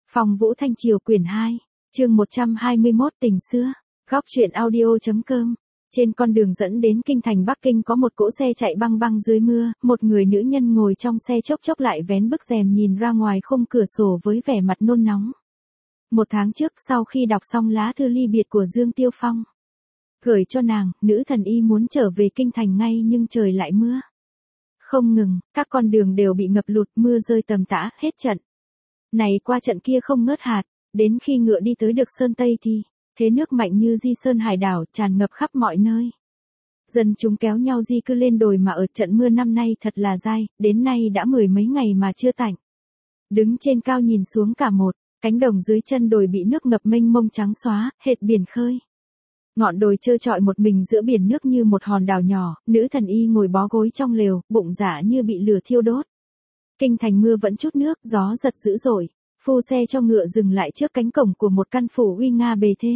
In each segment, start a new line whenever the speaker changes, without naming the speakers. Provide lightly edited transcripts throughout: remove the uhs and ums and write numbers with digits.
Phong Vũ Thanh Triều quyển 2, chương 121 tình xưa, góc truyện audio.com. Trên con đường dẫn đến kinh thành Bắc Kinh có một cỗ xe chạy băng băng dưới mưa, một người nữ nhân ngồi trong xe chốc chốc lại vén bức rèm nhìn ra ngoài khung cửa sổ với vẻ mặt nôn nóng. Một tháng trước sau khi đọc xong lá thư ly biệt của Dương Tiêu Phong gửi cho nàng, nữ thần y muốn trở về kinh thành ngay nhưng trời lại mưa. Không ngừng, các con đường đều bị ngập lụt, mưa rơi tầm tã, hết trận này qua trận kia không ngớt hạt, đến khi ngựa đi tới được Sơn Tây thì, thế nước mạnh như di sơn hải đảo, tràn ngập khắp mọi nơi. Dân chúng kéo nhau di cư lên đồi mà ở trận mưa năm nay thật là dai, đến nay đã 10 mấy ngày mà chưa tạnh. Đứng trên cao nhìn xuống cả một, cánh đồng dưới chân đồi bị nước ngập mênh mông trắng xóa, hệt biển khơi. Ngọn đồi trơ trọi một mình giữa biển nước như một hòn đảo nhỏ, nữ thần y ngồi bó gối trong lều, bụng dạ như bị lửa thiêu đốt. Kinh thành mưa vẫn chút nước, gió giật dữ dội, phu xe cho ngựa dừng lại trước cánh cổng của một căn phủ uy nga bề thế.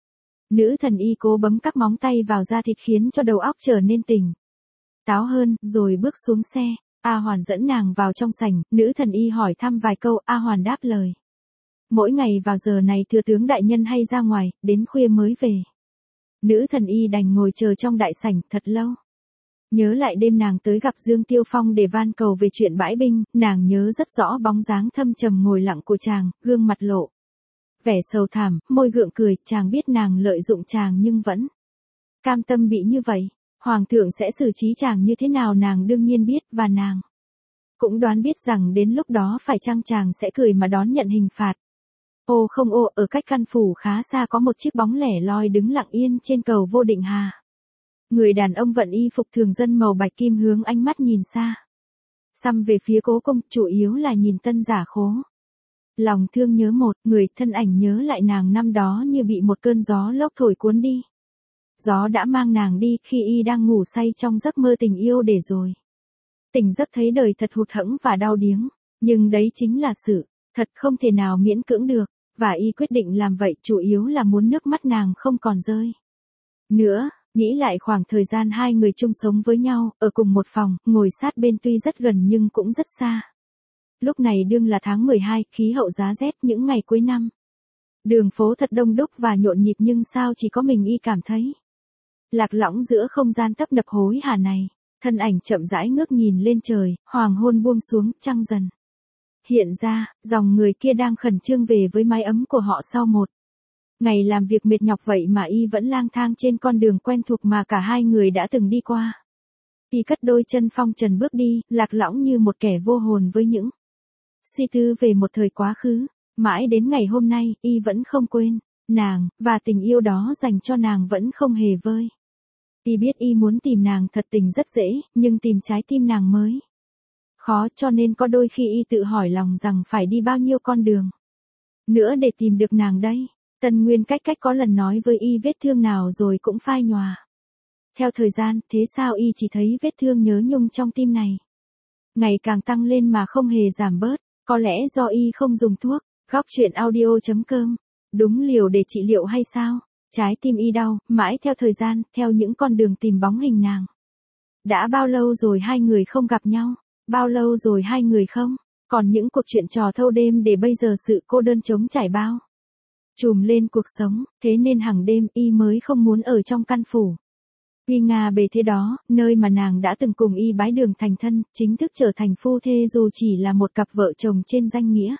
Nữ thần y cố bấm các móng tay vào da thịt khiến cho đầu óc trở nên tỉnh táo hơn, rồi bước xuống xe. A Hoàn dẫn nàng vào trong sảnh, nữ thần y hỏi thăm vài câu, A Hoàn đáp lời. Mỗi ngày vào giờ này thừa tướng đại nhân hay ra ngoài, đến khuya mới về. Nữ thần y đành ngồi chờ trong đại sảnh thật lâu. Nhớ lại đêm nàng tới gặp Dương Tiêu Phong để van cầu về chuyện bãi binh, nàng nhớ rất rõ bóng dáng thâm trầm ngồi lặng của chàng, gương mặt lộ vẻ sầu thảm, môi gượng cười, chàng biết nàng lợi dụng chàng nhưng vẫn cam tâm bị như vậy. Hoàng thượng sẽ xử trí chàng như thế nào nàng đương nhiên biết, và nàng cũng đoán biết rằng đến lúc đó phải chăng chàng sẽ cười mà đón nhận hình phạt. Ô không ô, ở cách căn phủ khá xa có một chiếc bóng lẻ loi đứng lặng yên trên cầu Vô Định Hà. Người đàn ông vận y phục thường dân màu bạch kim hướng ánh mắt nhìn xa xăm về phía cố công, chủ yếu là nhìn Tân Giả Khố. Lòng thương nhớ một người, thân ảnh nhớ lại nàng năm đó như bị một cơn gió lốc thổi cuốn đi. Gió đã mang nàng đi khi y đang ngủ say trong giấc mơ tình yêu để rồi tỉnh giấc thấy đời thật hụt hẫng và đau điếng, nhưng đấy chính là sự thật không thể nào miễn cưỡng được, và y quyết định làm vậy chủ yếu là muốn nước mắt nàng không còn rơi nữa. Nghĩ lại khoảng thời gian hai người chung sống với nhau, ở cùng một phòng, ngồi sát bên tuy rất gần nhưng cũng rất xa. Lúc này đương là tháng 12, khí hậu giá rét những ngày cuối năm. Đường phố thật đông đúc và nhộn nhịp nhưng sao chỉ có mình y cảm thấy lạc lõng giữa không gian tấp nập hối hả này. Thân ảnh chậm rãi ngước nhìn lên trời, hoàng hôn buông xuống, trăng dần hiện ra, dòng người kia đang khẩn trương về với mái ấm của họ sau một ngày làm việc mệt nhọc vậy mà y vẫn lang thang trên con đường quen thuộc mà cả hai người đã từng đi qua. Y cất đôi chân phong trần bước đi, lạc lõng như một kẻ vô hồn với những suy tư về một thời quá khứ. Mãi đến ngày hôm nay, y vẫn không quên nàng, và tình yêu đó dành cho nàng vẫn không hề vơi. Y biết y muốn tìm nàng thật tình rất dễ, nhưng tìm trái tim nàng mới khó, cho nên có đôi khi y tự hỏi lòng rằng phải đi bao nhiêu con đường nữa để tìm được nàng đây. Tân Nguyên cách có lần nói với y vết thương nào rồi cũng phai nhòa theo thời gian, thế sao y chỉ thấy vết thương nhớ nhung trong tim này ngày càng tăng lên mà không hề giảm bớt, có lẽ do y không dùng thuốc. Góc truyện audio.com. Đúng liều để trị liệu hay sao? Trái tim y đau, mãi theo thời gian, theo những con đường tìm bóng hình nàng. Đã bao lâu rồi hai người không gặp nhau? Bao lâu rồi hai người không còn những cuộc chuyện trò thâu đêm để bây giờ sự cô đơn trống trải bao trùm lên cuộc sống, thế nên hàng đêm y mới không muốn ở trong căn phủ uy nga bề thế đó, nơi mà nàng đã từng cùng y bái đường thành thân, chính thức trở thành phu thê dù chỉ là một cặp vợ chồng trên danh nghĩa.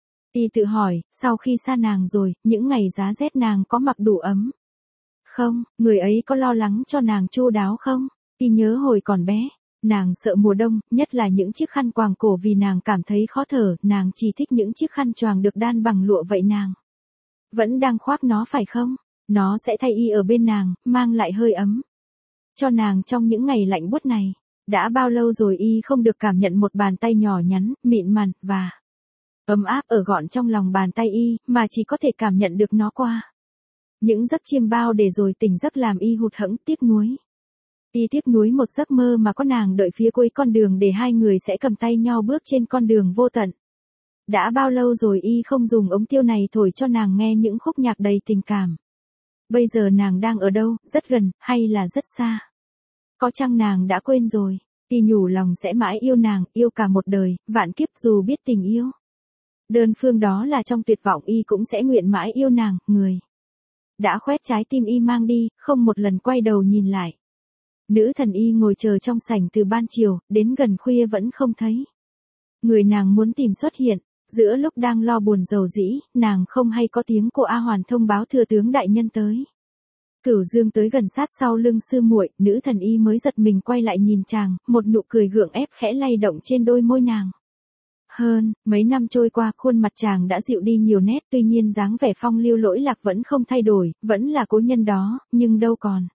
Y tự hỏi, sau khi xa nàng rồi, những ngày giá rét nàng có mặc đủ ấm không? Người ấy có lo lắng cho nàng chu đáo không? Y nhớ hồi còn bé, nàng sợ mùa đông, nhất là những chiếc khăn quàng cổ vì nàng cảm thấy khó thở, nàng chỉ thích những chiếc khăn choàng được đan bằng lụa vậy nàng vẫn đang khoác nó phải không? Nó sẽ thay y ở bên nàng, mang lại hơi ấm cho nàng trong những ngày lạnh buốt này. Đã bao lâu rồi y không được cảm nhận một bàn tay nhỏ nhắn, mịn màng và ấm áp ở gọn trong lòng bàn tay y, mà chỉ có thể cảm nhận được nó qua những giấc chiêm bao để rồi tỉnh giấc làm y hụt hẫng tiếc nuối. Y tiếc nuối một giấc mơ mà có nàng đợi phía cuối con đường để hai người sẽ cầm tay nhau bước trên con đường vô tận. Đã bao lâu rồi y không dùng ống tiêu này thổi cho nàng nghe những khúc nhạc đầy tình cảm. Bây giờ nàng đang ở đâu, rất gần, hay là rất xa? Có chăng nàng đã quên rồi? Y nhủ lòng sẽ mãi yêu nàng, yêu cả một đời, vạn kiếp dù biết tình yêu Đơn phương đó là trong tuyệt vọng y cũng sẽ nguyện mãi yêu nàng, người đã khoét trái tim y mang đi, không một lần quay đầu nhìn lại. Nữ thần y ngồi chờ trong sảnh từ ban chiều, đến gần khuya vẫn không thấy. Người nàng muốn tìm xuất hiện, giữa lúc đang lo buồn rầu rĩ, nàng không hay có tiếng của A Hoàn thông báo thừa tướng đại nhân tới. Cửu Dương tới gần sát sau lưng sư muội, nữ thần y mới giật mình quay lại nhìn chàng, một nụ cười gượng ép khẽ lay động trên đôi môi nàng. Hơn, mấy năm trôi qua khuôn mặt chàng đã dịu đi nhiều nét, tuy nhiên dáng vẻ phong lưu lỗi lạc vẫn không thay đổi, vẫn là cố nhân đó, nhưng đâu còn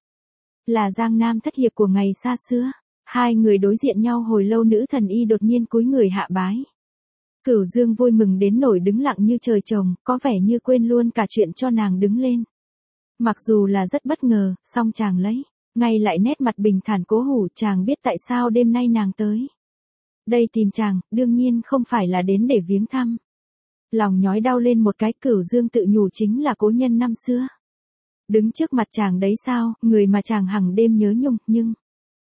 là Giang Nam thất hiệp của ngày xa xưa. Hai người đối diện nhau hồi lâu, nữ thần y đột nhiên cúi người hạ bái. Cửu Dương vui mừng đến nỗi đứng lặng như trời trồng, có vẻ như quên luôn cả chuyện cho nàng đứng lên. Mặc dù là rất bất ngờ, song chàng lấy ngay lại nét mặt bình thản cố hủ, chàng biết tại sao đêm nay nàng tới đây tìm chàng, đương nhiên không phải là đến để viếng thăm. Lòng nhói đau lên một cái, Cửu Dương tự nhủ chính là cố nhân năm xưa. Đứng trước mặt chàng đấy sao, người mà chàng hằng đêm nhớ nhung, nhưng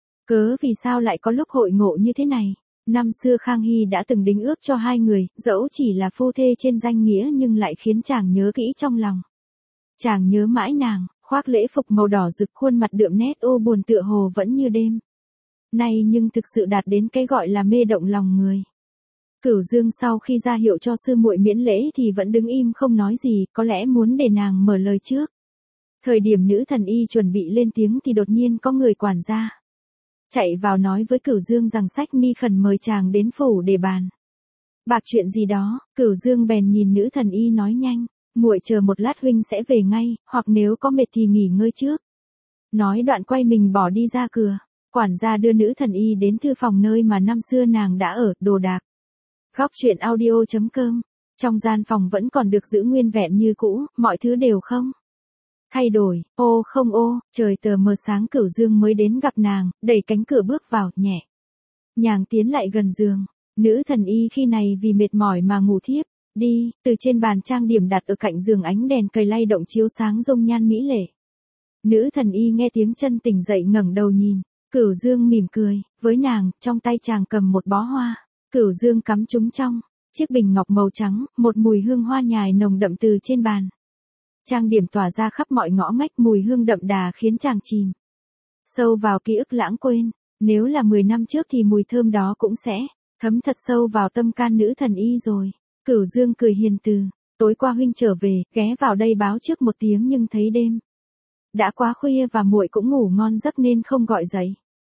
cớ vì sao lại có lúc hội ngộ như thế này. Năm xưa Khang Hy đã từng đính ước cho hai người, dẫu chỉ là phu thê trên danh nghĩa nhưng lại khiến chàng nhớ kỹ trong lòng. Chàng nhớ mãi nàng, khoác lễ phục màu đỏ rực, khuôn mặt đượm nét ô buồn tựa hồ vẫn như đêm nay, nhưng thực sự đạt đến cái gọi là mê động lòng người. Cửu Dương sau khi ra hiệu cho sư muội miễn lễ thì vẫn đứng im không nói gì, có lẽ muốn để nàng mở lời trước. Thời điểm nữ thần y chuẩn bị lên tiếng thì đột nhiên có người quản gia chạy vào nói với Cửu Dương rằng Sách Ni khẩn mời chàng đến phủ để bàn bạc chuyện gì đó. Cửu Dương bèn nhìn nữ thần y nói nhanh, muội chờ một lát huynh sẽ về ngay, hoặc nếu có mệt thì nghỉ ngơi trước. Nói đoạn quay mình bỏ đi ra cửa. Quản gia đưa nữ thần y đến thư phòng nơi mà năm xưa nàng đã ở, đồ đạc. Góc truyện audio.com. Trong gian phòng vẫn còn được giữ nguyên vẹn như cũ, mọi thứ đều không thay đổi. Ô không ô, trời tờ mờ sáng Cửu Dương mới đến gặp nàng, đẩy cánh cửa bước vào, nhẹ nhàng tiến lại gần giường. Nữ thần y khi này vì mệt mỏi mà ngủ thiếp đi, từ trên bàn trang điểm đặt ở cạnh giường ánh đèn cầy lay động chiếu sáng dung nhan mỹ lệ. Nữ thần y nghe tiếng chân tỉnh dậy ngẩng đầu nhìn. Cửu Dương mỉm cười với nàng, trong tay chàng cầm một bó hoa. Cửu Dương cắm chúng trong chiếc bình ngọc màu trắng, một mùi hương hoa nhài nồng đậm từ trên bàn trang điểm tỏa ra khắp mọi ngõ ngách, mùi hương đậm đà khiến chàng chìm sâu vào ký ức lãng quên. Nếu là 10 năm trước thì mùi thơm đó cũng sẽ thấm thật sâu vào tâm can nữ thần y rồi. Cửu Dương cười hiền từ, tối qua huynh trở về, ghé vào đây báo trước một tiếng nhưng thấy đêm đã quá khuya và muội cũng ngủ ngon giấc nên không gọi dậy.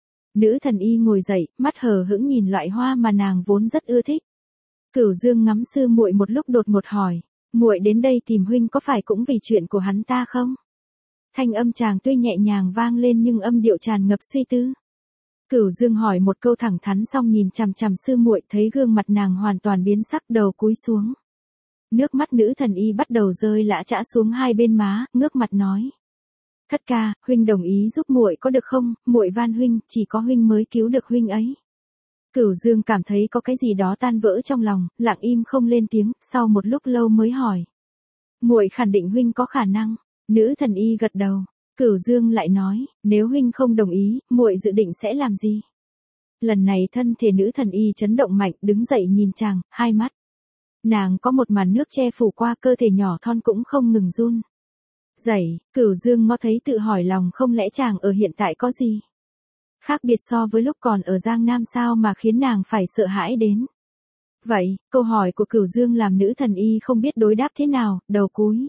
Nữ thần y ngồi dậy, mắt hờ hững nhìn loại hoa mà nàng vốn rất ưa thích. Cửu Dương ngắm sư muội một lúc đột ngột hỏi, muội đến đây tìm huynh có phải cũng vì chuyện của hắn ta không? Thanh âm chàng tuy nhẹ nhàng vang lên nhưng âm điệu tràn ngập suy tư. Cửu Dương hỏi một câu thẳng thắn xong nhìn chằm chằm sư muội, thấy gương mặt nàng hoàn toàn biến sắc, đầu cúi xuống. Nước mắt nữ thần y bắt đầu rơi lã chã xuống hai bên má, ngước mặt nói: Thất ca, huynh đồng ý giúp muội có được không? Muội van huynh, chỉ có huynh mới cứu được huynh ấy. Cửu Dương cảm thấy có cái gì đó tan vỡ trong lòng, lặng im không lên tiếng, sau một lúc lâu mới hỏi: muội khẳng định huynh có khả năng? Nữ thần y gật đầu. Cửu Dương lại nói: nếu huynh không đồng ý, muội dự định sẽ làm gì? Lần này thân thể nữ thần y chấn động mạnh, đứng dậy nhìn chàng, hai mắt nàng có một màn nước che phủ qua, cơ thể nhỏ thon cũng không ngừng run rẩy. Cửu Dương ngó thấy tự hỏi lòng, không lẽ chàng ở hiện tại có gì khác biệt so với lúc còn ở Giang Nam sao mà khiến nàng phải sợ hãi đến vậy? Câu hỏi của Cửu Dương làm nữ thần y không biết đối đáp thế nào, đầu cúi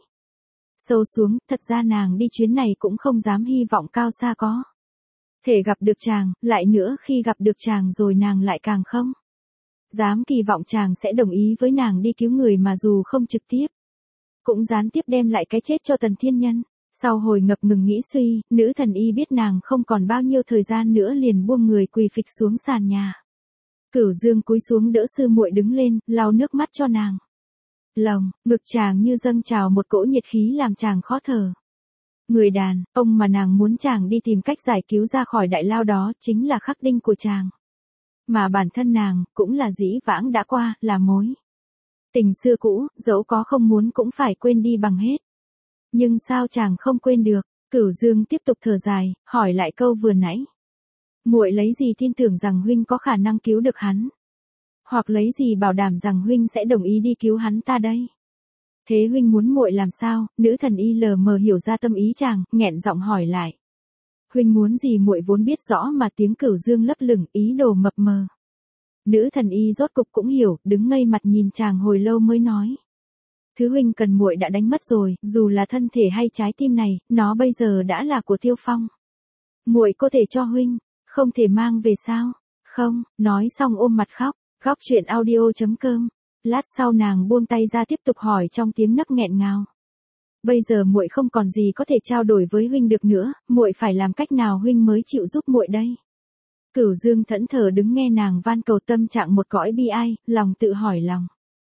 sâu xuống. Thật ra nàng đi chuyến này cũng không dám hy vọng cao xa có thể gặp được chàng, lại nữa khi gặp được chàng rồi nàng lại càng không dám kỳ vọng chàng sẽ đồng ý với nàng đi cứu người mà dù không trực tiếp cũng gián tiếp đem lại cái chết cho Tần Thiên Nhân. Sau hồi ngập ngừng nghĩ suy, nữ thần y biết nàng không còn bao nhiêu thời gian nữa liền buông người quỳ phịch xuống sàn nhà. Cửu Dương cúi xuống đỡ sư muội đứng lên, lau nước mắt cho nàng. Lòng, ngực chàng như dâng trào một cỗ nhiệt khí làm chàng khó thở. Người đàn ông mà nàng muốn chàng đi tìm cách giải cứu ra khỏi đại lao đó chính là khắc đinh của chàng. Mà bản thân nàng, cũng là dĩ vãng đã qua, là mối tình xưa cũ, dẫu có không muốn cũng phải quên đi bằng hết. Nhưng sao chàng không quên được? Cửu Dương tiếp tục thở dài, hỏi lại câu vừa nãy. Muội lấy gì tin tưởng rằng huynh có khả năng cứu được hắn? Hoặc lấy gì bảo đảm rằng huynh sẽ đồng ý đi cứu hắn ta đây? Thế huynh muốn muội làm sao? Nữ thần y lờ mờ hiểu ra tâm ý chàng, nghẹn giọng hỏi lại. Huynh muốn gì muội vốn biết rõ mà tiếng Cửu Dương lấp lửng, ý đồ mập mờ. Nữ thần y rốt cục cũng hiểu, đứng ngây mặt nhìn chàng hồi lâu mới nói. Thứ huynh cần muội đã đánh mất rồi, dù là thân thể hay trái tim này, nó bây giờ đã là của Tiêu Phong. Muội có thể cho huynh, không thể mang về sao? Không, nói xong ôm mặt khóc. Góc chuyện audio.com. Lát sau nàng buông tay ra tiếp tục hỏi trong tiếng nấc nghẹn ngào. Bây giờ muội không còn gì có thể trao đổi với huynh được nữa, muội phải làm cách nào huynh mới chịu giúp muội đây? Cửu Dương thẫn thờ đứng nghe nàng van cầu, tâm trạng một cõi bi ai, lòng tự hỏi lòng.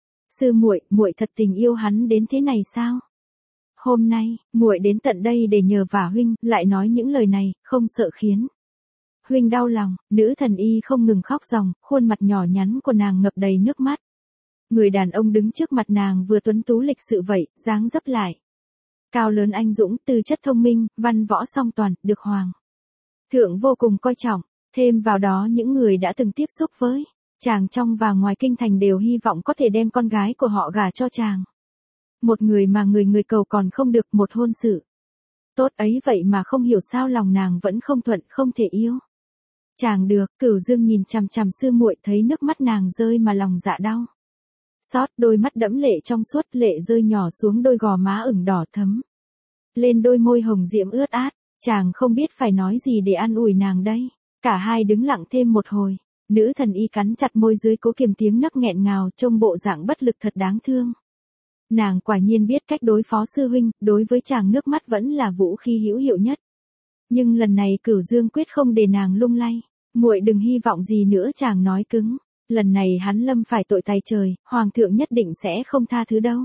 Sư muội, muội thật tình yêu hắn đến thế này sao? Hôm nay, muội đến tận đây để nhờ vả huynh, lại nói những lời này, không sợ khiến huynh đau lòng. Nữ thần y không ngừng khóc ròng, khuôn mặt nhỏ nhắn của nàng ngập đầy nước mắt. Người đàn ông đứng trước mặt nàng vừa tuấn tú lịch sự vậy, dáng dấp lại cao lớn anh dũng, tư chất thông minh, văn võ song toàn, được hoàng thượng vô cùng coi trọng. Thêm vào đó những người đã từng tiếp xúc với chàng trong và ngoài kinh thành đều hy vọng có thể đem con gái của họ gả cho chàng. Một người mà người người cầu còn không được, một hôn sự tốt ấy vậy mà không hiểu sao lòng nàng vẫn không thuận, không thể yêu chàng được. Cửu Dương nhìn chằm chằm sư muội, thấy nước mắt nàng rơi mà lòng dạ đau xót, đôi mắt đẫm lệ trong suốt, lệ rơi nhỏ xuống đôi gò má ửng đỏ thấm lên đôi môi hồng diễm ướt át. Chàng không biết phải nói gì để an ủi nàng đây. Cả hai đứng lặng thêm một hồi. Nữ thần y cắn chặt môi dưới cố kiềm tiếng nấc nghẹn ngào, trông bộ dạng bất lực thật đáng thương. Nàng quả nhiên biết cách đối phó sư huynh, đối với chàng nước mắt vẫn là vũ khí hữu hiệu nhất. Nhưng lần này Cửu Dương quyết không để nàng lung lay. Muội đừng hy vọng gì nữa, chàng nói cứng. Lần này hắn lâm phải tội tày trời, hoàng thượng nhất định sẽ không tha thứ đâu.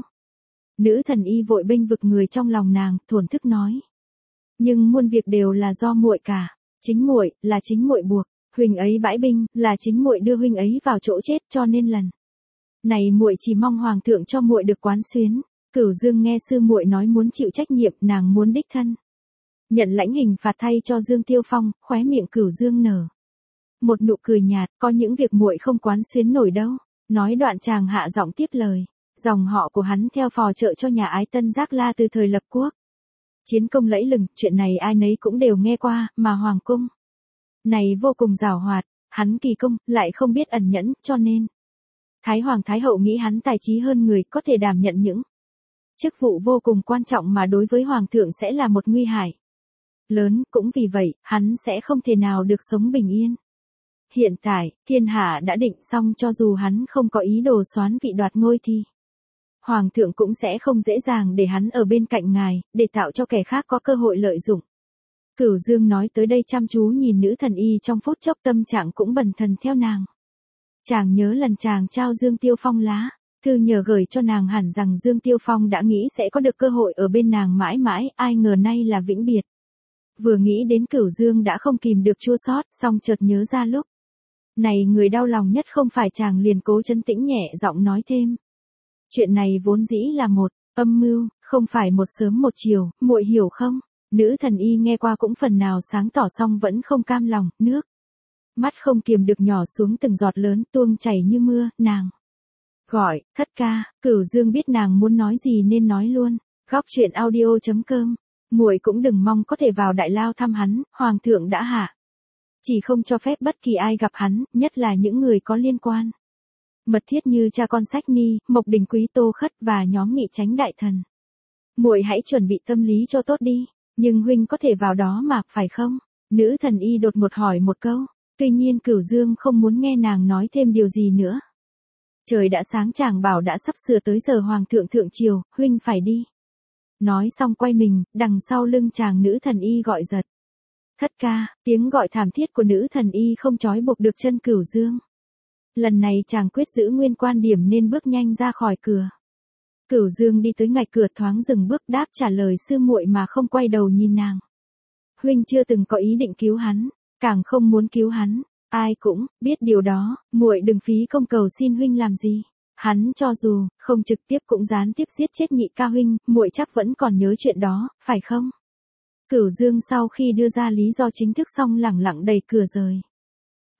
Nữ thần y vội bênh vực người trong lòng nàng, thổn thức nói. Nhưng muôn việc đều là do muội cả. Chính muội, là chính muội buộc huynh ấy bãi binh, là chính muội đưa huynh ấy vào chỗ chết, cho nên lần này muội chỉ mong hoàng thượng cho muội được quán xuyến. Cửu Dương nghe sư muội nói muốn chịu trách nhiệm, nàng muốn đích thân nhận lãnh hình phạt thay cho Dương Tiêu Phong, khóe miệng Cửu Dương nở một nụ cười nhạt, có những việc muội không quán xuyến nổi đâu. Nói đoạn chàng hạ giọng tiếp lời. Dòng họ của hắn theo phò trợ cho nhà Ái Tân Giác La từ thời lập quốc. Chiến công lẫy lừng, chuyện này ai nấy cũng đều nghe qua, mà hoàng cung này vô cùng giàu hoạt, hắn kỳ công, lại không biết ẩn nhẫn, cho nên Thái Hoàng Thái Hậu nghĩ hắn tài trí hơn người, có thể đảm nhận những chức vụ vô cùng quan trọng mà đối với Hoàng thượng sẽ là một nguy hại lớn, cũng vì vậy, hắn sẽ không thể nào được sống bình yên. Hiện tại, thiên hạ đã định xong, cho dù hắn không có ý đồ soán vị đoạt ngôi thì Hoàng thượng cũng sẽ không dễ dàng để hắn ở bên cạnh ngài, để tạo cho kẻ khác có cơ hội lợi dụng. Cửu Dương nói tới đây chăm chú nhìn nữ thần y, trong phút chốc tâm trạng cũng bần thần theo nàng. Chàng nhớ lần chàng trao Dương Tiêu Phong lá thư nhờ gửi cho nàng, hẳn rằng Dương Tiêu Phong đã nghĩ sẽ có được cơ hội ở bên nàng mãi mãi, ai ngờ nay là vĩnh biệt. Vừa nghĩ đến Cửu Dương đã không kìm được chua xót, song chợt nhớ ra lúc này người đau lòng nhất không phải chàng, liền cố trấn tĩnh nhẹ giọng nói thêm. Chuyện này vốn dĩ là một âm mưu, không phải một sớm một chiều, muội hiểu không? Nữ thần y nghe qua cũng phần nào sáng tỏ, song vẫn không cam lòng, nước mắt không kiềm được nhỏ xuống từng giọt lớn, tuông chảy như mưa. Nàng gọi, thất ca. Cửu Dương biết nàng muốn nói gì nên nói luôn. Góc chuyện audio.com. Muội cũng đừng mong có thể vào đại lao thăm hắn, hoàng thượng đã hạ chỉ không cho phép bất kỳ ai gặp hắn, nhất là những người có liên quan mật thiết như cha con Sách Ni, Mộc Đình Quý, Tô Khất và nhóm nghị chánh đại thần. Muội hãy chuẩn bị tâm lý cho tốt đi, nhưng huynh có thể vào đó mà, phải không? Nữ thần y đột ngột hỏi một câu. Tuy nhiên Cửu Dương không muốn nghe nàng nói thêm điều gì nữa. Trời đã sáng, chàng bảo đã sắp sửa tới giờ hoàng thượng thượng triều, huynh phải đi. Nói xong quay mình, đằng sau lưng chàng nữ thần y gọi giật. Thất ca. Tiếng gọi thảm thiết của nữ thần y không trói buộc được chân Cửu Dương. Lần này chàng quyết giữ nguyên quan điểm nên bước nhanh ra khỏi cửa. Cửu Dương đi tới ngạch cửa, thoáng dừng bước, đáp trả lời sư muội mà không quay đầu nhìn nàng. Huynh chưa từng có ý định cứu hắn, càng không muốn cứu hắn. Ai cũng biết điều đó, muội đừng phí công cầu xin huynh làm gì. Hắn cho dù không trực tiếp cũng gián tiếp giết chết nhị ca huynh, muội chắc vẫn còn nhớ chuyện đó, phải không? Cửu Dương sau khi đưa ra lý do chính thức xong lẳng lặng đẩy cửa rời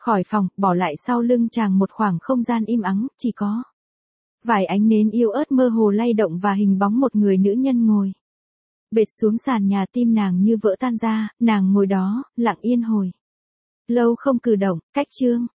khỏi phòng, bỏ lại sau lưng chàng một khoảng không gian im ắng, chỉ có vài ánh nến yếu ớt mơ hồ lay động và hình bóng một người nữ nhân ngồi bệt xuống sàn nhà. Tim nàng như vỡ tan ra, nàng ngồi đó, lặng yên hồi lâu không cử động. Cách chương